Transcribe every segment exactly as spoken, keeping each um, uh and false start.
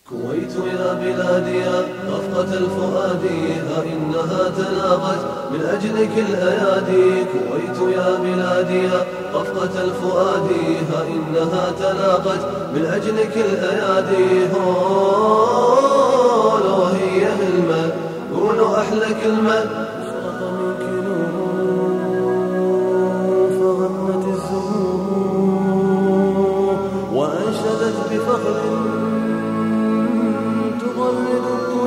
كويت يا بلادي رفقة الفؤاد، ها إنها تلاقت من أجلك الأيادي. كويت يا بلادي رفقة الفؤاد، ها إنها تلاقت من أجلك الأيادي. هون وهي هلمة قولوا أحلى كلمة، أشرق منك نور فغنت الزهور وأنشدت بفخر تغرد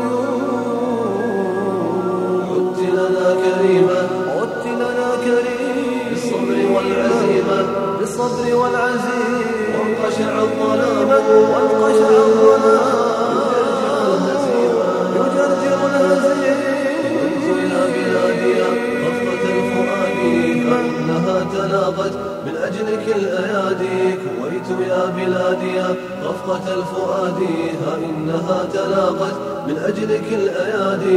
الطيور. عدت لنا كريمة عدت لنا كريمة بالصبر والعزيمة بالصبر والعزيمة وانقشع الظلام وانقشع الظلام يجرجر الهزيمة. يا بلادي رفقة الفؤاد، فإنها تلاقت من أجلك الأيادي. كويت يا بلادي رفقة الفؤاد، ها إنها تلاقت من أجلك الأيادي.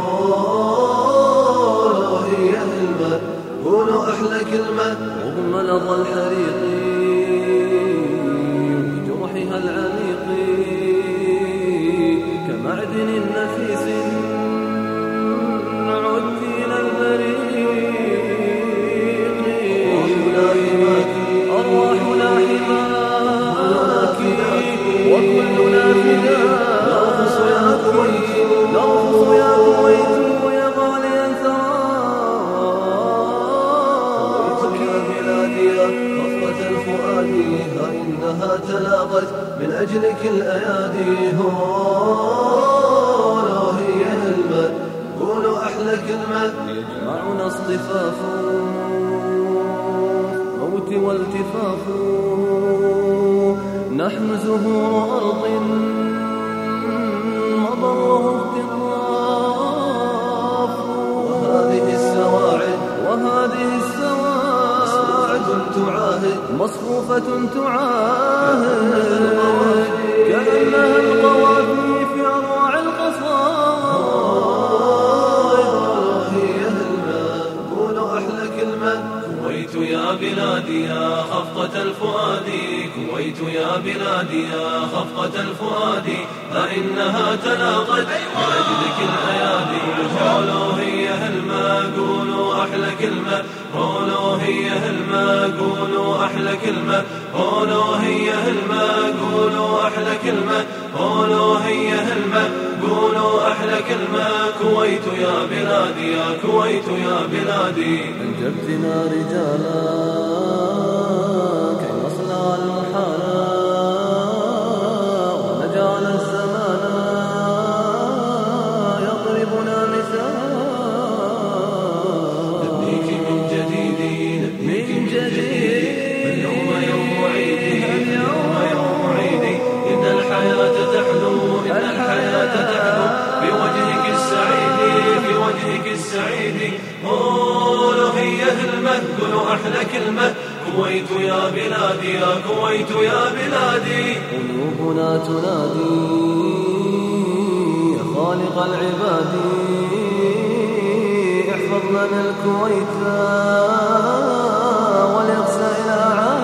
هون وهي هلمة قولوا أحلى كلمة، رغم لظى الحريق وجرحها العميق كمعدن نفيس عدت إلى البريق. أرواحنا حماك وكلنا فداك، نرقص يا كويت نرقص يا كويت يا غاليا ثراك. يا بلادي رفقة الفؤاد، ها إنها تلاقت من أجلك الأيادي. هون وهي هلمة قولوا أحلى كلمة، يجمعنا اصطفاف موت والتفاف، نحن زهور أرض مضره اغتراف. وهذه السواعد وهذه السواعد تعاهد مصفوفة تعاهد كأنها القوافي في أروع القصائد. هي هلمة قولوا أحلى كلمة، كويت يا بلادي يا خفقة الفؤاد. كويت يا بلادي يا خفقة الفؤاد، فإنها تلاقت من أجلك الأيادي. قولوا هي هلمة قولوا أحلى كلمة، قولوا هي هلمة قولوا أحلى كلمة، قولوا هي هلمة قولوا أحلى كلمة، قولوا هي هلمة قولوا أحلى كلمة. كويت يا بلادي يا كويت يا بلادي، أنجبتنا رجالا كي نصنع المحالا ونجعل الزمان يضربنا مثالا. نبنيك من جديد نبنيك من جديد، اليوم يوم عيدي اليوم يوم عيدي. إن الحياة تحلو إن الحياة تحلو بوجهك السعيد بوجهك السعيد. قولوا هي هلمة قولوا أحلى كلمة، كويت يا بلادي يا كويت يا بلادي. قلوبنا تنادي يا خالق العباد، احفظ لنا الكويت وليغسى إلى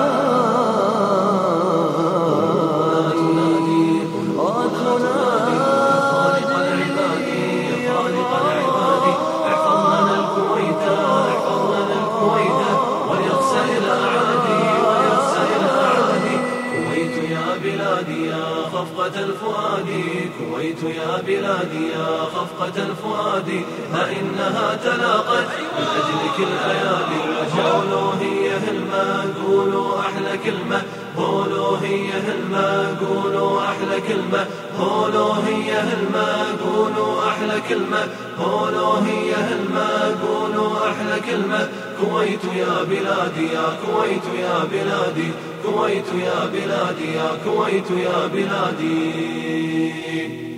عاد. تنادي تنادي خالق العباد يا خالق العباد، احفظ لنا الكويت احفظ لنا الكويت وليغسى إلى عادي وليغسى إلى عادي. كويت يا بلادي يا خفقة الفؤاد، كويت يا بلادي يا خفقة الفؤاد، فإنها تلاقت من أجلك الأيادي. قولوا هي هلمة قولوا أحلى كلمة، قولوا هي هلمة قولوا أحلى كلمة، قولوا هي هلمة قولوا أحلى كلمة، قولوا هي هلمة قولوا أحلى كلمة. كويت يا بلادي يا كويت يا بلادي، كويت يا بلادي يا كويت يا بلادي.